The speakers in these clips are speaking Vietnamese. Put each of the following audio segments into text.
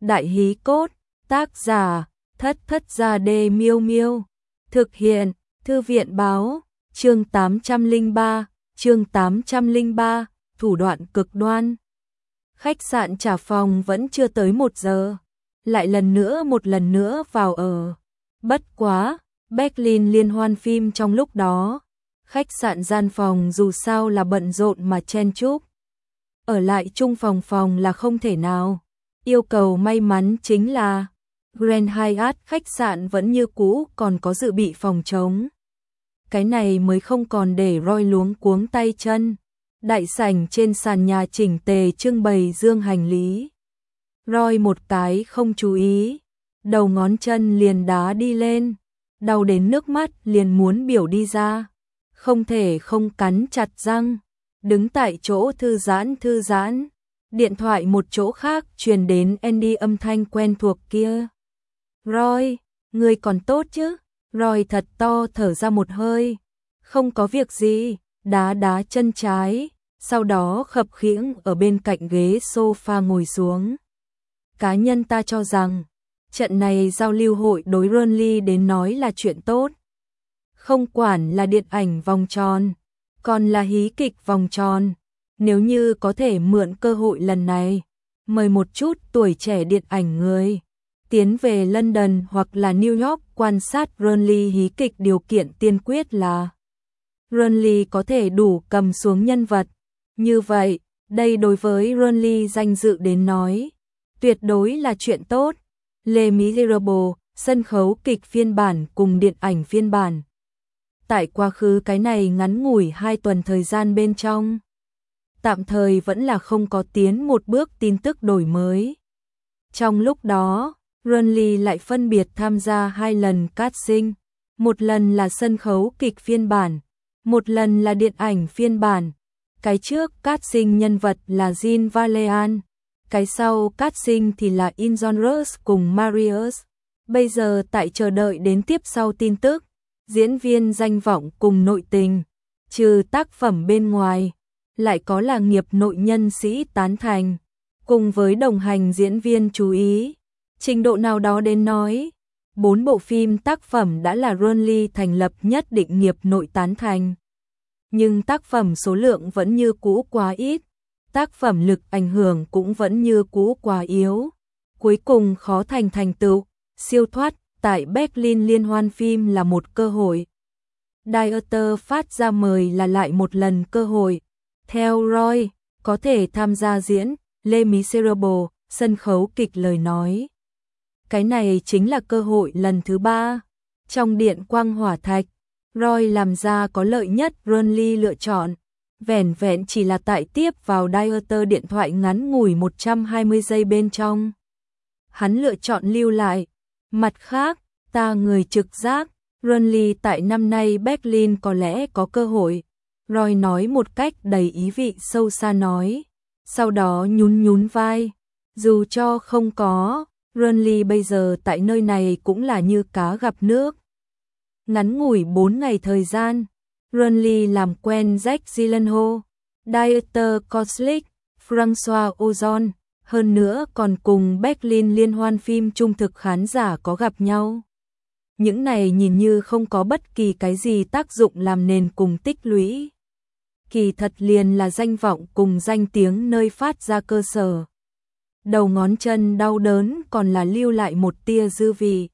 Đại hí cốt, tác giả, Thất Thất Gia Đê Miêu Miêu. Thực hiện, Thư viện báo, chương 803, thủ đoạn cực đoan. Khách sạn trả phòng vẫn chưa tới 1 giờ. Lại một lần nữa vào ở. Bất quá, Berlin liên hoan phim trong lúc đó. Khách sạn gian phòng dù sao là bận rộn mà chen chúc. Ở lại chung phòng là không thể nào. Yêu cầu may mắn chính là Grand Hyatt khách sạn vẫn như cũ còn có dự bị phòng trống. Cái này mới không còn để Roy luống cuống tay chân. Đại sảnh trên sàn nhà chỉnh tề trưng bày dương hành lý. Roy một cái không chú ý, đầu ngón chân liền đá đi lên, đau đến nước mắt liền muốn biểu đi ra. Không thể không cắn chặt răng, đứng tại chỗ thư giãn. Điện thoại một chỗ khác truyền đến Andy âm thanh quen thuộc kia. Roy, người còn tốt chứ? Roy thật to thở ra một hơi. Không có việc gì, đá chân trái, sau đó khập khiễng ở bên cạnh ghế sofa ngồi xuống. Cá nhân ta cho rằng, trận này giao lưu hội đối Burnley đến nói là chuyện tốt. Không quản là điện ảnh vòng tròn, còn là hí kịch vòng tròn. Nếu như có thể mượn cơ hội lần này, mời một chút tuổi trẻ điện ảnh người tiến về London hoặc là New York quan sát Burnley hí kịch, điều kiện tiên quyết là Burnley có thể đủ cầm xuống nhân vật. Như vậy, đây đối với Burnley danh dự đến nói, tuyệt đối là chuyện tốt. Les Miserables, sân khấu kịch phiên bản cùng điện ảnh phiên bản. Tại quá khứ cái này ngắn ngủi 2 tuần thời gian bên trong, tạm thời vẫn là không có tiến một bước tin tức đổi mới. Trong lúc đó, Burnley lại phân biệt tham gia 2 lần casting, một lần là sân khấu kịch phiên bản, một lần là điện ảnh phiên bản. Cái trước casting nhân vật là Jean Valjean, cái sau casting thì là In Genres cùng Marius. Bây giờ tại chờ đợi đến tiếp sau tin tức, diễn viên danh vọng cùng nội tình, trừ tác phẩm bên ngoài, lại có là nghiệp nội nhân sĩ tán thành, cùng với đồng hành diễn viên chú ý. Trình độ nào đó đến nói, 4 bộ phim tác phẩm đã là Burnley thành lập nhất định nghiệp nội tán thành. Nhưng tác phẩm số lượng vẫn như cũ quá ít, tác phẩm lực ảnh hưởng cũng vẫn như cũ quá yếu. Cuối cùng khó thành tựu, siêu thoát tại Berlin liên hoan phim là một cơ hội. Dieter phát ra mời là lại một lần cơ hội. Theo Roy, có thể tham gia diễn Les Miserables, sân khấu kịch lời nói. Cái này chính là cơ hội lần thứ 3. Trong điện quang hỏa thạch, Roy làm ra có lợi nhất Burnley lựa chọn. Vẻn vẹn chỉ là tại tiếp vào Dieter điện thoại ngắn ngủi 120 giây bên trong. Hắn lựa chọn lưu lại. Mặt khác, ta người trực giác, Burnley tại năm nay Berlin có lẽ có cơ hội. Roy nói một cách đầy ý vị sâu xa nói. Sau đó nhún vai. Dù cho không có, Burnley bây giờ tại nơi này cũng là như cá gặp nước. Ngắn ngủi 4 ngày thời gian, Burnley làm quen Jack Gyllenhaal, Dieter Koslick, François Ozon, hơn nữa còn cùng Berlin liên hoan phim trung thực khán giả có gặp nhau. Những này nhìn như không có bất kỳ cái gì tác dụng làm nền cùng tích lũy. Kỳ thật liền là danh vọng cùng danh tiếng nơi phát ra cơ sở. Đầu ngón chân đau đớn còn là lưu lại một tia dư vị.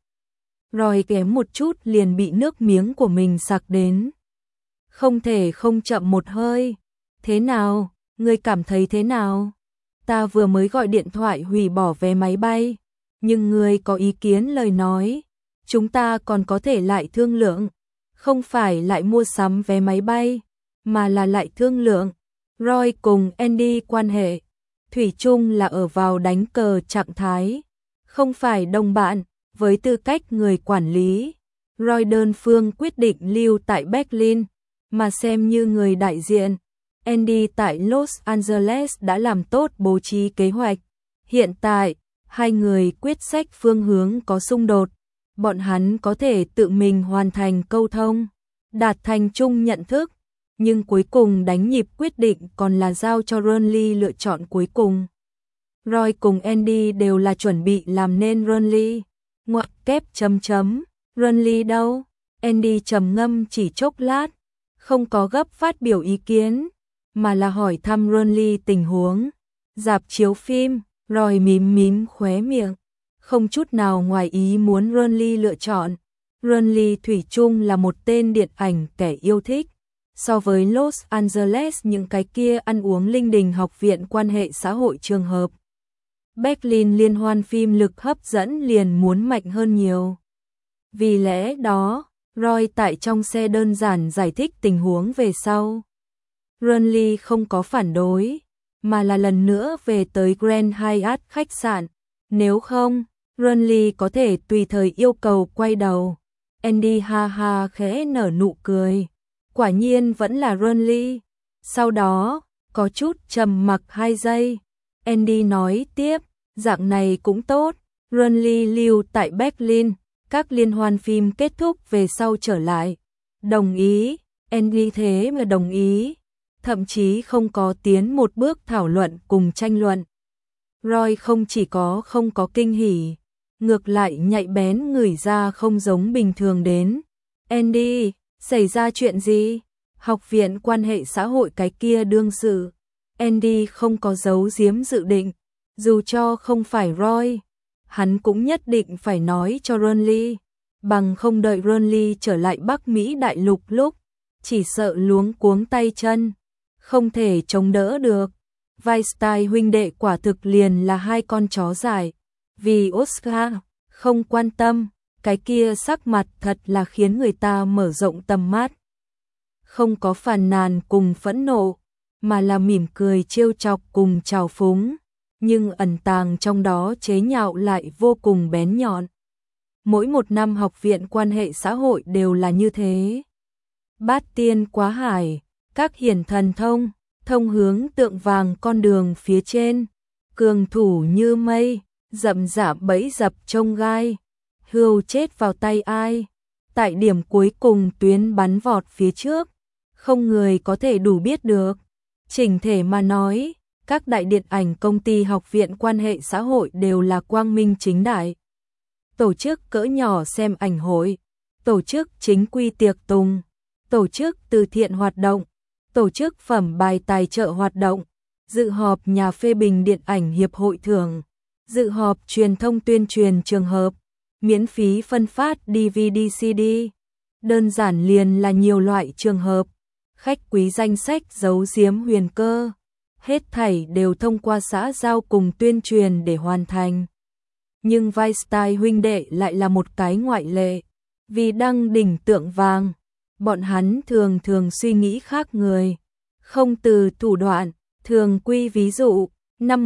Roy kém một chút liền bị nước miếng của mình sặc đến. Không thể không chậm một hơi. Thế nào, ngươi cảm thấy thế nào? Ta vừa mới gọi điện thoại hủy bỏ vé máy bay, nhưng ngươi có ý kiến lời nói, chúng ta còn có thể lại thương lượng, không phải lại mua sắm vé máy bay, mà là lại thương lượng. Roy cùng Andy quan hệ thủy chung là ở vào đánh cờ trạng thái, không phải đồng bạn. Với tư cách người quản lý, Roy đơn phương quyết định lưu tại Berlin, mà xem như người đại diện. Andy tại Los Angeles đã làm tốt bố trí kế hoạch. Hiện tại, hai người quyết sách phương hướng có xung đột. Bọn hắn có thể tự mình hoàn thành câu thông, đạt thành chung nhận thức, nhưng cuối cùng đánh nhịp quyết định còn là giao cho Burnley lựa chọn cuối cùng. Roy cùng Andy đều là chuẩn bị làm nên Ronly. Ngoặc kép chấm chấm, Ronly đâu? Andy trầm ngâm chỉ chốc lát, không có gấp phát biểu ý kiến, mà là hỏi thăm Ronly tình huống. Rạp chiếu phim, Roy mím mím khóe miệng, không chút nào ngoài ý muốn Ronly lựa chọn. Ronly thủy chung là một tên điện ảnh kẻ yêu thích. So với Los Angeles những cái kia ăn uống linh đình học viện quan hệ xã hội trường hợp, Berlin liên hoan phim lực hấp dẫn liền muốn mạnh hơn nhiều. Vì lẽ đó, Roy tại trong xe đơn giản giải thích tình huống về sau. Ronly không có phản đối, mà là lần nữa về tới Grand Hyatt khách sạn. Nếu không, Ronly có thể tùy thời yêu cầu quay đầu. Andy ha ha khẽ nở nụ cười. Quả nhiên vẫn là Ronly. Sau đó, có chút trầm mặc 2 giây. Andy nói tiếp, dạng này cũng tốt. Ronly lưu tại Berlin, các liên hoan phim kết thúc về sau trở lại. Đồng ý, Andy thế mà đồng ý. Thậm chí không có tiến một bước thảo luận cùng tranh luận. Roy không chỉ không có kinh hỉ, ngược lại nhạy bén ngửi ra không giống bình thường đến. Andy, xảy ra chuyện gì? Học viện quan hệ xã hội cái kia đương sự. Andy không có giấu giếm dự định, dù cho không phải Roy, hắn cũng nhất định phải nói cho Ronly, bằng không đợi Ronly trở lại Bắc Mỹ đại lục lúc, chỉ sợ luống cuống tay chân, không thể chống đỡ được. Weinstein huynh đệ quả thực liền là 2 con chó dại, vì Oscar không quan tâm, cái kia sắc mặt thật là khiến người ta mở rộng tầm mắt. Không có phàn nàn cùng phẫn nộ, mà là mỉm cười trêu chọc cùng trào phúng, nhưng ẩn tàng trong đó chế nhạo lại vô cùng bén nhọn. Mỗi một năm học viện quan hệ xã hội đều là như thế. Bát tiên quá hải, các hiển thần thông, thông hướng tượng vàng con đường phía trên, cường thủ như mây, rậm rạp bẫy dập trông gai, hươu chết vào tay ai. Tại điểm cuối cùng tuyến bắn vọt phía trước, không người có thể đủ biết được. Chỉnh thể mà nói, các đại điện ảnh công ty học viện quan hệ xã hội đều là quang minh chính đại. Tổ chức cỡ nhỏ xem ảnh hội, tổ chức chính quy tiệc tùng, tổ chức từ thiện hoạt động, tổ chức phẩm bài tài trợ hoạt động, dự họp nhà phê bình điện ảnh hiệp hội thưởng, dự họp truyền thông tuyên truyền trường hợp, miễn phí phân phát DVD CD. Đơn giản liền là nhiều loại trường hợp, khách quý danh sách giấu giếm huyền cơ, hết thảy đều thông qua xã giao cùng tuyên truyền để hoàn thành. Nhưng Weinstein huynh đệ lại là một cái ngoại lệ, vì đăng đỉnh tượng vàng, bọn hắn thường suy nghĩ khác người, không từ thủ đoạn, thường quy ví dụ, năm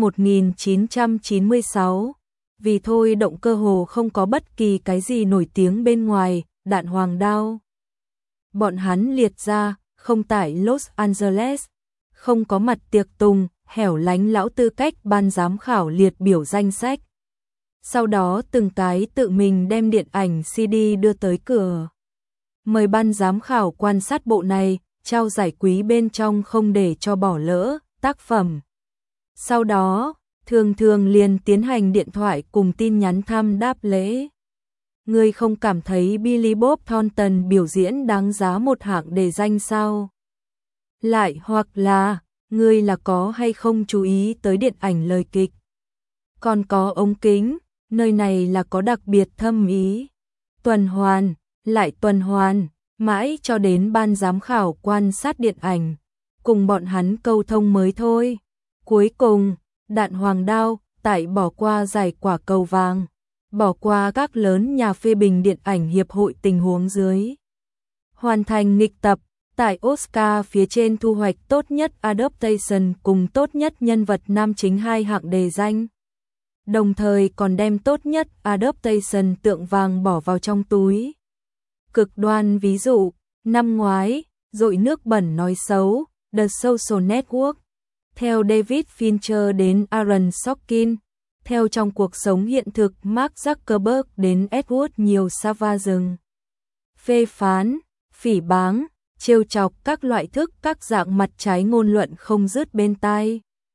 1996, vì thôi động cơ hồ không có bất kỳ cái gì nổi tiếng bên ngoài, đạn hoàng đao. Bọn hắn liệt ra, không tại Los Angeles, không có mặt tiệc tùng, hẻo lánh lão tư cách ban giám khảo liệt biểu danh sách. Sau đó từng cái tự mình đem điện ảnh CD đưa tới cửa. Mời ban giám khảo quan sát bộ này, trao giải quý bên trong không để cho bỏ lỡ tác phẩm. Sau đó, thường liền tiến hành điện thoại cùng tin nhắn thăm đáp lễ. Ngươi không cảm thấy Billy Bob Thornton biểu diễn đáng giá một hạng đề danh sao? Lại hoặc là, ngươi là có hay không chú ý tới điện ảnh lời kịch? Còn có ống kính, nơi này là có đặc biệt thâm ý. Tuần hoàn, lại tuần hoàn, mãi cho đến ban giám khảo quan sát điện ảnh, cùng bọn hắn câu thông mới thôi. Cuối cùng, đạn hoàng đao, tại bỏ qua giải quả cầu vàng, bỏ qua các lớn nhà phê bình điện ảnh hiệp hội tình huống dưới. Hoàn thành nghịch tập, tại Oscar phía trên thu hoạch tốt nhất adaptation cùng tốt nhất nhân vật nam chính 2 hạng đề danh. Đồng thời còn đem tốt nhất adaptation tượng vàng bỏ vào trong túi. Cực đoan ví dụ, năm ngoái, dội nước bẩn nói xấu, The Social Network. Theo David Fincher đến Aaron Sorkin, theo trong cuộc sống hiện thực Mark Zuckerberg đến Edward nhiều Sava rừng. Phê phán, phỉ báng, trêu chọc các loại thức các dạng mặt trái ngôn luận không dứt bên tai.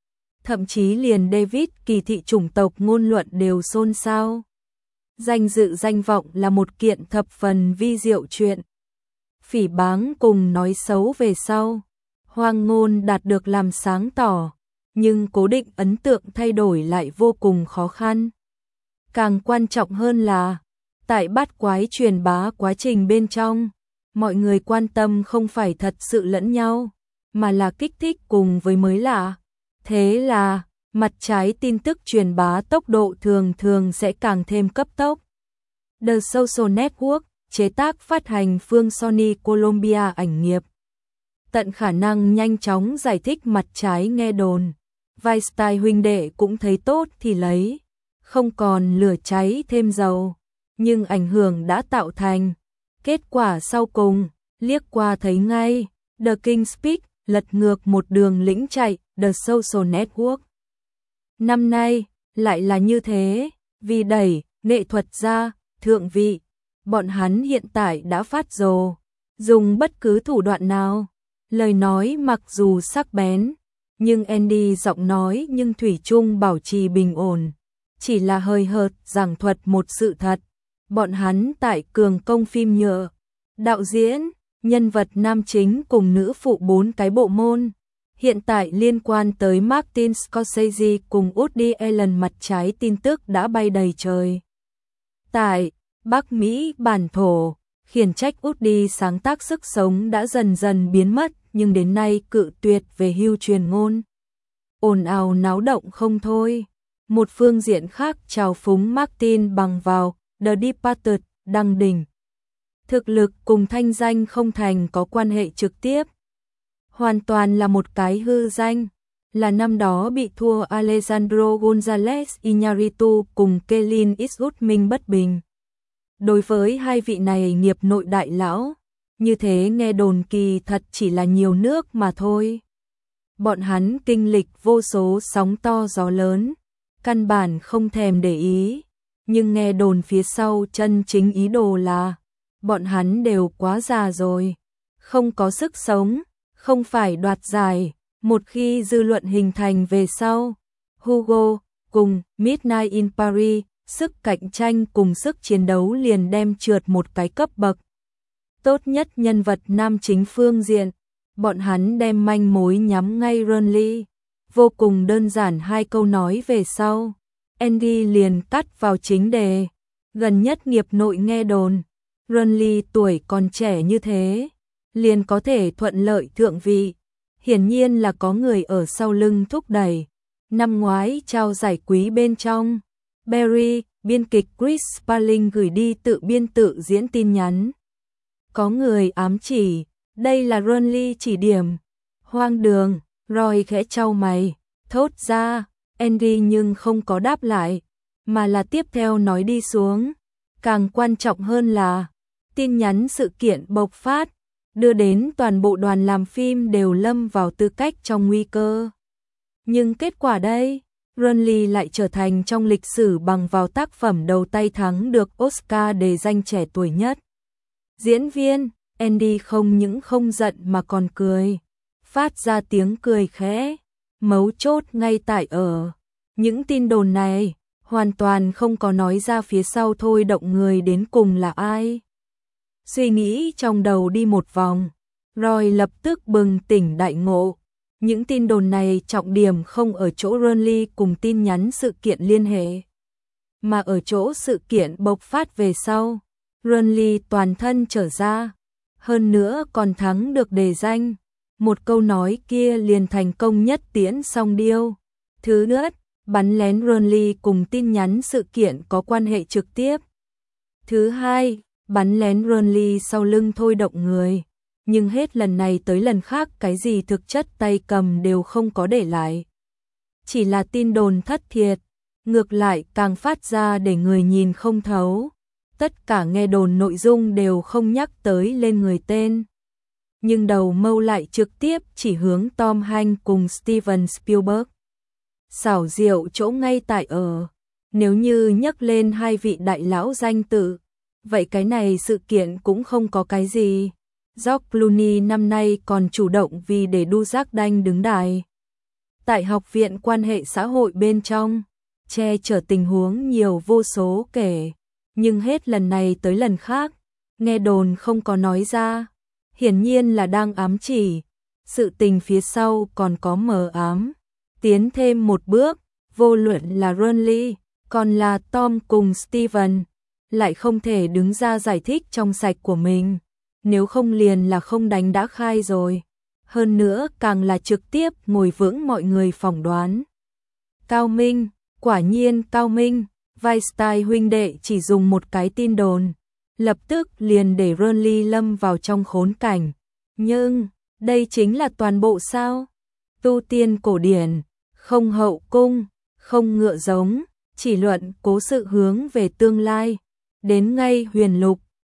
thậm chí liền David kỳ thị chủng tộc ngôn luận đều xôn xao. Danh dự danh vọng là một kiện thập phần vi diệu chuyện. Phỉ báng cùng nói xấu về sau, hoang ngôn đạt được làm sáng tỏ, nhưng cố định ấn tượng thay đổi lại vô cùng khó khăn. Càng quan trọng hơn là, tại bát quái truyền bá quá trình bên trong, mọi người quan tâm không phải thật sự lẫn nhau, mà là kích thích cùng với mới lạ. Thế là, mặt trái tin tức truyền bá tốc độ thường thường sẽ càng thêm cấp tốc. The Social Network, chế tác phát hành phương Sony Columbia ảnh nghiệp. Tận khả năng nhanh chóng giải thích mặt trái nghe đồn. Weinstein huynh đệ cũng thấy tốt thì lấy, không còn lửa cháy thêm dầu. Nhưng ảnh hưởng đã tạo thành. Kết quả sau cùng, liếc qua thấy ngay, The King's Speech lật ngược một đường lĩnh chạy, The Social Network. Năm nay, lại là như thế, vì đẩy nghệ thuật ra, thượng vị, bọn hắn hiện tại đã phát rồ, dùng bất cứ thủ đoạn nào. Lời nói mặc dù sắc bén, nhưng Andy giọng nói nhưng thủy chung bảo trì bình ổn, chỉ là hơi hợt giảng thuật một sự thật. Bọn hắn tại cường công phim nhựa, đạo diễn, nhân vật nam chính cùng nữ phụ 4 cái bộ môn. Hiện tại liên quan tới Martin Scorsese cùng Woody Allen mặt trái tin tức đã bay đầy trời. Tại Bắc Mỹ bản thổ, khiển trách Woody sáng tác sức sống đã dần dần biến mất, nhưng đến nay cự tuyệt về hưu truyền ngôn. Ồn ào náo động không thôi. Một phương diện khác trào phúng Martin bằng vào The Departed đăng đỉnh. Thực lực cùng thanh danh không thành có quan hệ trực tiếp. Hoàn toàn là một cái hư danh. Là năm đó bị thua Alejandro González Iñárritu cùng Clint Eastwood minh bất bình. Đối với hai vị này nghiệp nội đại lão, như thế nghe đồn kỳ thật chỉ là nhiều nước mà thôi. Bọn hắn kinh lịch vô số sóng to gió lớn, căn bản không thèm để ý, nhưng nghe đồn phía sau chân chính ý đồ là bọn hắn đều quá già rồi, không có sức sống, không phải đoạt giải. Một khi dư luận hình thành về sau, Hugo cùng Midnight in Paris, sức cạnh tranh cùng sức chiến đấu liền đem trượt một cái cấp bậc. Tốt nhất nhân vật nam chính phương diện, bọn hắn đem manh mối nhắm ngay Ronly. Vô cùng đơn giản hai câu nói về sau, Andy liền cắt vào chính đề. Gần nhất nghiệp nội nghe đồn, Ronly tuổi còn trẻ như thế, liền có thể thuận lợi thượng vị. Hiển nhiên là có người ở sau lưng thúc đẩy. Năm ngoái trao giải quý bên trong, Barry, biên kịch Chris Sparling gửi đi tự biên tự diễn tin nhắn. Có người ám chỉ, đây là Ronly chỉ điểm. Hoang đường, Roy khẽ chau mày, thốt ra, Andy nhưng không có đáp lại, mà là tiếp theo nói đi xuống. Càng quan trọng hơn là, tin nhắn sự kiện bộc phát, đưa đến toàn bộ đoàn làm phim đều lâm vào tư cách trong nguy cơ. Nhưng kết quả đây, Ronly lại trở thành trong lịch sử bằng vào tác phẩm đầu tay thắng được Oscar đề danh trẻ tuổi nhất. Diễn viên, Andy không những không giận mà còn cười, phát ra tiếng cười khẽ, mấu chốt ngay tại ở. Những tin đồn này, hoàn toàn không có nói ra phía sau thôi động người đến cùng là ai. Suy nghĩ trong đầu đi một vòng, Roy lập tức bừng tỉnh đại ngộ. Những tin đồn này trọng điểm không ở chỗ Ronly cùng tin nhắn sự kiện liên hệ, mà ở chỗ sự kiện bộc phát về sau. Ronly toàn thân trở ra, hơn nữa còn thắng được đề danh. Một câu nói kia liền thành công nhất tiễn song điêu. Thứ nhất, bắn lén Ronly cùng tin nhắn sự kiện có quan hệ trực tiếp. Thứ hai, bắn lén Ronly sau lưng thôi động người. Nhưng hết lần này tới lần khác cái gì thực chất tay cầm đều không có để lại. Chỉ là tin đồn thất thiệt, ngược lại càng phát ra để người nhìn không thấu. Tất cả nghe đồn nội dung đều không nhắc tới lên người tên. Nhưng đầu mâu lại trực tiếp chỉ hướng Tom Hanks cùng Steven Spielberg. Xảo diệu chỗ ngay tại ở, nếu như nhắc lên hai vị đại lão danh tự, vậy cái này sự kiện cũng không có cái gì. George Clooney năm nay còn chủ động vì để đu Jack Đanh đứng đài. Tại học viện quan hệ xã hội bên trong, che chở tình huống nhiều vô số kể, nhưng hết lần này tới lần khác, nghe đồn không có nói ra, hiển nhiên là đang ám chỉ, sự tình phía sau còn có mờ ám. Tiến thêm một bước, vô luận là Ronly, còn là Tom cùng Steven, lại không thể đứng ra giải thích trong sạch của mình, nếu không liền là không đánh đã khai rồi. Hơn nữa càng là trực tiếp ngồi vững mọi người phỏng đoán. Cao minh, quả nhiên cao minh, Weinstein huynh đệ chỉ dùng một cái tin đồn, lập tức liền để Ronly lâm vào trong khốn cảnh. Nhưng, đây chính là toàn bộ sao? Tu tiên cổ điển, không hậu cung, không ngựa giống, chỉ luận cố sự hướng về tương lai. Đến ngay huyền lục,